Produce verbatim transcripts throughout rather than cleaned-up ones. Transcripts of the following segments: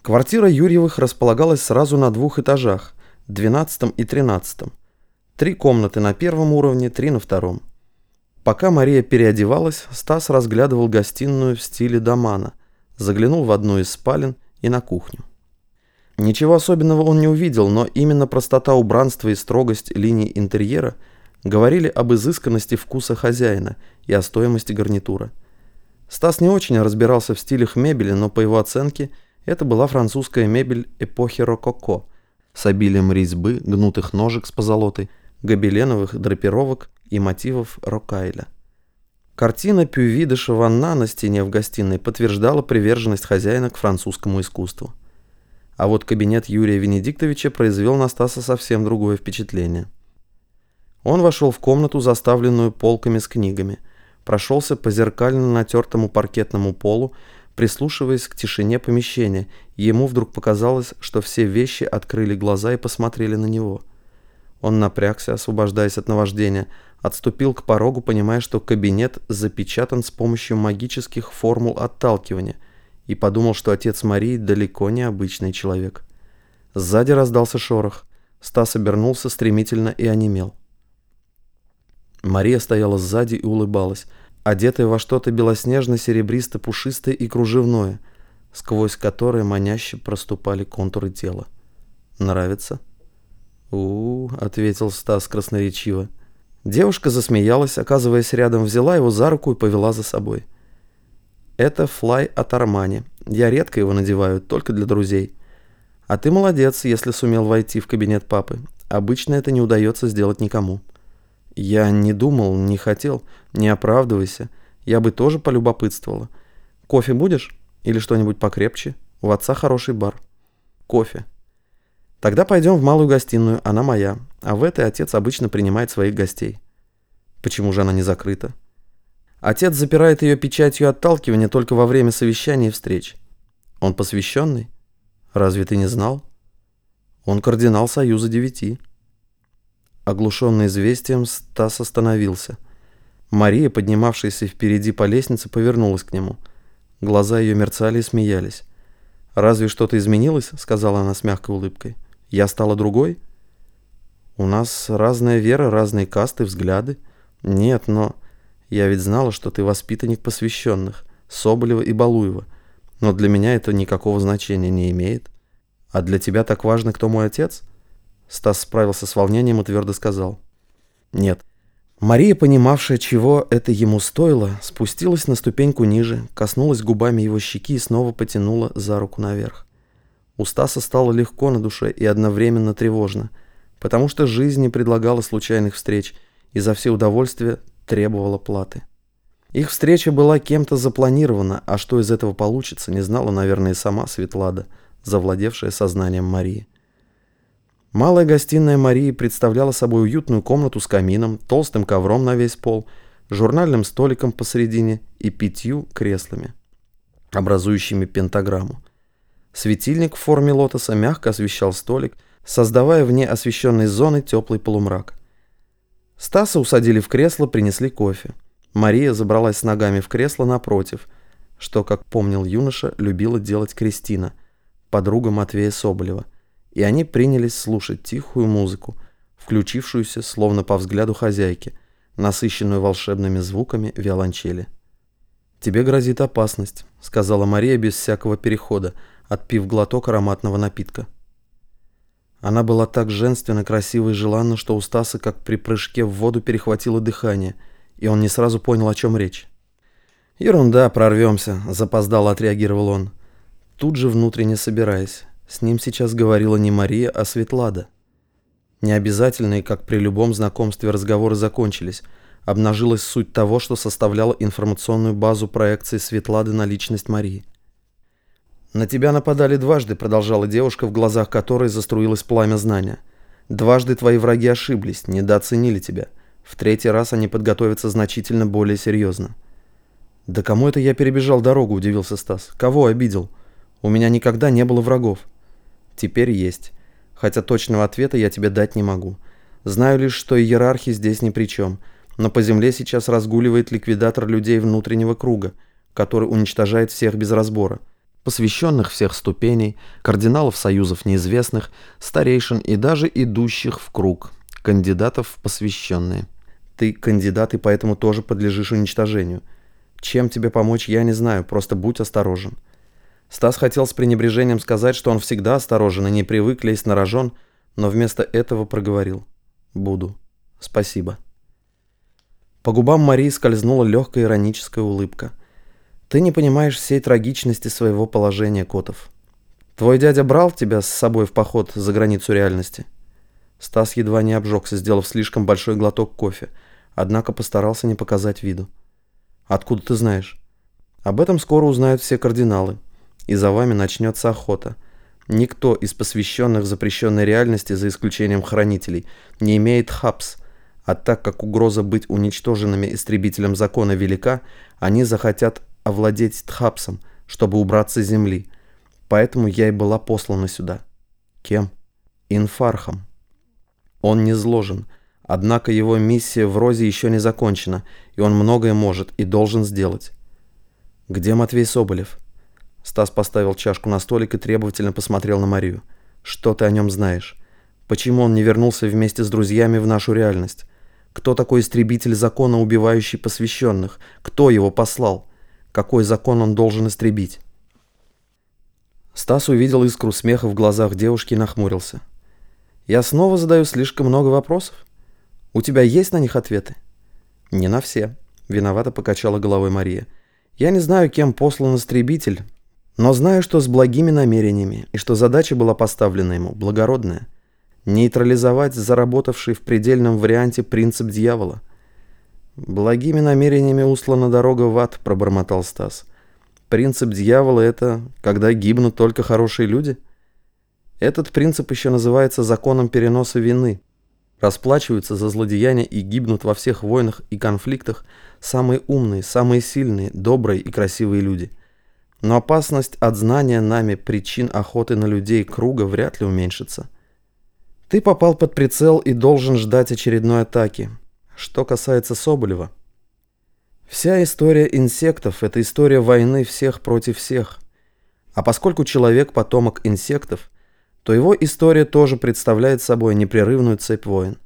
Квартира Юрьевых располагалась сразу на двух этажах, двенадцатом и тринадцатом. Три комнаты на первом уровне, три на втором. Пока Мария переодевалась, Стас разглядывал гостиную в стиле домана, заглянул в одну из спален и на кухню. Ничего особенного он не увидел, но именно простота убранства и строгость линий интерьера говорили об изысканности вкуса хозяина и о стоимости гарнитура. Стас не очень разбирался в стилях мебели, но по его оценке это была французская мебель эпохи рококо с обилием резьбы, гнутых ножек с позолотой, гобеленовых драпировок и мотивов рокайля. Картина Пюви де Шаванна на стене в гостиной подтверждала приверженность хозяина к французскому искусству. А вот кабинет Юрия Венедиктовича произвел на Стаса совсем другое впечатление. Он вошел в комнату, заставленную полками с книгами, прошелся по зеркально натертому паркетному полу, прислушиваясь к тишине помещения, и ему вдруг показалось, что все вещи открыли глаза и посмотрели на него. Он напрягся, освобождаясь от наваждения, отступил к порогу, понимая, что кабинет запечатан с помощью магических формул отталкивания, и подумал, что отец Марии далеко не обычный человек. Сзади раздался шорох. Стас обернулся стремительно и онемел. Мария стояла сзади и улыбалась, одетая во что-то белоснежно-серебристо-пушистое и кружевное, сквозь которое маняще проступали контуры тела. «Нравится?» «У-у-у», — ответил Стас красноречиво. Девушка засмеялась, оказываясь рядом, взяла его за руку и повела за собой. «Это флай от Армани. Я редко его надеваю, только для друзей. А ты молодец, если сумел войти в кабинет папы. Обычно это не удается сделать никому». «Я не думал, не хотел. Не оправдывайся. Я бы тоже полюбопытствовала. Кофе будешь? Или что-нибудь покрепче? У отца хороший бар». «Кофе». «Тогда пойдем в малую гостиную, она моя. А в этой отец обычно принимает своих гостей». «Почему же она не закрыта?» «Отец запирает ее печатью отталкивания только во время совещаний и встреч». «Он посвященный? Разве ты не знал?» «Он кардинал Союза Девяти». Оглушенный известием, Стас остановился. Мария, поднимавшаяся впереди по лестнице, повернулась к нему. Глаза ее мерцали и смеялись. «Разве что-то изменилось?» — сказала она с мягкой улыбкой. «Я стала другой?» «У нас разная вера, разные касты, взгляды». «Нет, но я ведь знала, что ты воспитанник посвященных, Соболева и Балуева. Но для меня это никакого значения не имеет. А для тебя так важно, кто мой отец?» Стас справился с волнением и твердо сказал: «Нет». Мария, понимавшая, чего это ему стоило, спустилась на ступеньку ниже, коснулась губами его щеки и снова потянула за руку наверх. У Стаса стало легко на душе и одновременно тревожно, потому что жизнь не предлагала случайных встреч и за все удовольствия требовала платы. Их встреча была кем-то запланирована, а что из этого получится, не знала, наверное, и сама Светлада, завладевшая сознанием Марии. Малая гостиная Марии представляла собой уютную комнату с камином, толстым ковром на весь пол, журнальным столиком посередине и пятью креслами, образующими пентаграмму. Светильник в форме лотоса мягко освещал столик, создавая вне освещенной зоны теплый полумрак. Стаса усадили в кресло, принесли кофе. Мария забралась с ногами в кресло напротив, что, как помнил юноша, любила делать Кристина, подруга Матвея Соболева, и они принялись слушать тихую музыку, включившуюся, словно по взгляду хозяйки, насыщенную волшебными звуками виолончели. «Тебе грозит опасность», — сказала Мария без всякого перехода, отпив глоток ароматного напитка. Она была так женственно, красива и желанна, что у Стаса, как при прыжке в воду, перехватило дыхание, и он не сразу понял, о чем речь. «Ерунда, прорвемся», — запоздало отреагировал он, тут же внутренне собираясь. С ним сейчас говорила не Мария, а Светлада. Необязательные, как при любом знакомстве, разговоры закончились. Обнажилась суть того, что составляло информационную базу проекции Светлады на личность Марии. «На тебя нападали дважды», — продолжала девушка, в глазах которой заструилось пламя знания. «Дважды твои враги ошиблись, недооценили тебя. В третий раз они подготовятся значительно более серьезно». «Да кому это я перебежал дорогу?» — удивился Стас. «Кого обидел? У меня никогда не было врагов». «Теперь есть. Хотя точного ответа я тебе дать не могу. Знаю лишь, что иерархия здесь ни при чем. Но по земле сейчас разгуливает ликвидатор людей внутреннего круга, который уничтожает всех без разбора. посвященных всех ступеней, кардиналов союзов неизвестных, старейшин и даже идущих в круг, кандидатов в посвященные. Ты кандидат и поэтому тоже подлежишь уничтожению. Чем тебе помочь, я не знаю, просто будь осторожен». Стас хотел с пренебрежением сказать, что он всегда осторожен и не привык лезть на рожон, но вместо этого проговорил: «Буду. Спасибо». По губам Марии скользнула легкая ироническая улыбка. «Ты не понимаешь всей трагичности своего положения, Котов. Твой дядя брал тебя с собой в поход за границу реальности?» Стас едва не обжегся, сделав слишком большой глоток кофе, однако постарался не показать виду. «Откуда ты знаешь?» «Об этом скоро узнают все кардиналы, и за вами начнется охота. Никто из посвященных запрещенной реальности, за исключением хранителей, не имеет хабс, а так как угроза быть уничтоженными истребителем закона велика, они захотят овладеть Тхапсом, чтобы убраться с земли. Поэтому я и была послана сюда». «Кем?» «Инфархом. Он не зложен, однако его миссия в Розе еще не закончена, и он многое может и должен сделать». «Где Матвей Соболев?» Стас поставил чашку на столик и требовательно посмотрел на Марию. «Что ты о нем знаешь? Почему он не вернулся вместе с друзьями в нашу реальность? Кто такой истребитель закона, убивающий посвященных? Кто его послал? Какой закон он должен истребить?» Стас увидел искру смеха в глазах девушки и нахмурился. «Я снова задаю слишком много вопросов? У тебя есть на них ответы?» «Не на все», — виновато покачала головой Мария. «Я не знаю, кем послан истребитель, но знаю, что с благими намерениями, и что задача была поставлена ему благородная — нейтрализовать заработавший в предельном варианте принцип дьявола». «Благими намерениями услана дорога в ад», — пробормотал Стас. «Принцип дьявола — это когда гибнут только хорошие люди? Этот принцип еще называется законом переноса вины. Расплачиваются за злодеяния и гибнут во всех войнах и конфликтах самые умные, самые сильные, добрые и красивые люди. Но опасность от знания нами причин охоты на людей круга вряд ли уменьшится. Ты попал под прицел и должен ждать очередной атаки. Что касается Соболева, вся история инсектов — это история войны всех против всех. А поскольку человек — потомок инсектов, то его история тоже представляет собой непрерывную цепь войн.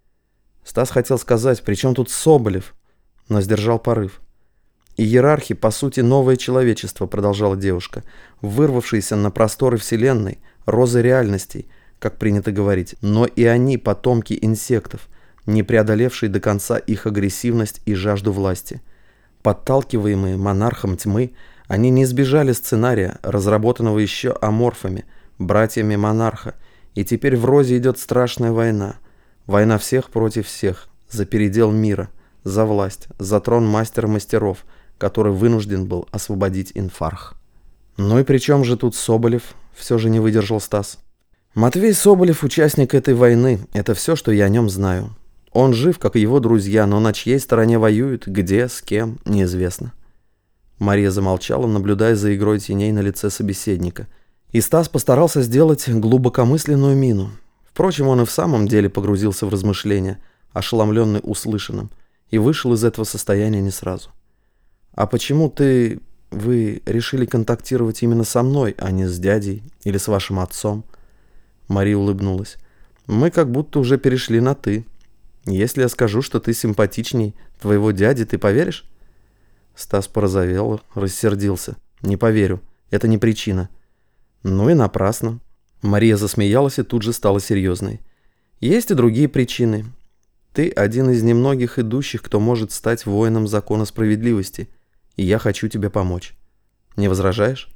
Стас хотел сказать: «При чем тут Соболев?», но сдержал порыв. «Иерархи, по сути, новое человечество», — продолжала девушка, «вырвавшиеся на просторы Вселенной, розы реальностей, как принято говорить, но и они потомки инсектов, не преодолевшие до конца их агрессивность и жажду власти. Подталкиваемые монархом тьмы, они не избежали сценария, разработанного еще аморфами, братьями монарха, и теперь в Розе идет страшная война. Война всех против всех, за передел мира, за власть, за трон мастера мастеров, который вынужден был освободить Инфарх». «Ну и при чем же тут Соболев?» — все же не выдержал Стас. «Матвей Соболев — участник этой войны, это все, что я о нем знаю. Он жив, как и его друзья, но на чьей стороне воюют, где, с кем, неизвестно». Мария замолчала, наблюдая за игрой теней на лице собеседника. И Стас постарался сделать глубокомысленную мину. Впрочем, он и в самом деле погрузился в размышления, ошеломленный услышанным, и вышел из этого состояния не сразу. «А почему ты... вы решили контактировать именно со мной, а не с дядей или с вашим отцом?» Мария улыбнулась. «Мы как будто уже перешли на «ты». Если я скажу, что ты симпатичней твоего дяди, ты поверишь?» Стас порозовел, рассердился. «Не поверю. Это не причина». «Ну и напрасно». Мария засмеялась и тут же стала серьезной. «Есть и другие причины. Ты один из немногих идущих, кто может стать воином закона справедливости, и я хочу тебе помочь. Не возражаешь?»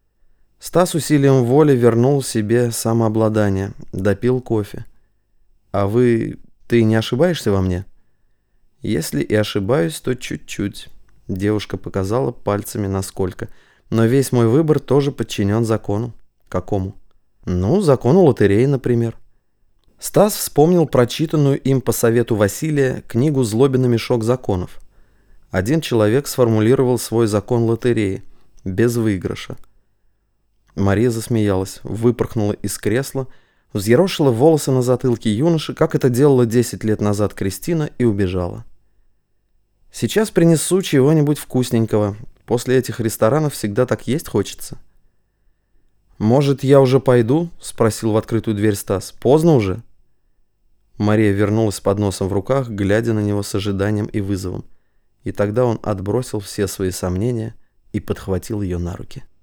Стас усилием воли вернул себе самообладание, допил кофе. «А вы... ты не ошибаешься во мне?» «Если и ошибаюсь, то чуть-чуть», — девушка показала пальцами насколько. «Но весь мой выбор тоже подчинен закону». «Какому?» «Ну, закону лотереи, например». Стас вспомнил прочитанную им по совету Василия книгу «Злобин и мешок законов». Один человек сформулировал свой закон лотереи, без выигрыша. Мария засмеялась, выпорхнула из кресла, взъерошила волосы на затылке юноши, как это делала десять лет назад Кристина, и убежала. «Сейчас принесу чего-нибудь вкусненького. После этих ресторанов всегда так есть хочется». «Может, я уже пойду?» — спросил в открытую дверь Стас. «Поздно уже?» Мария вернулась с подносом в руках, глядя на него с ожиданием и вызовом. И тогда он отбросил все свои сомнения и подхватил ее на руки.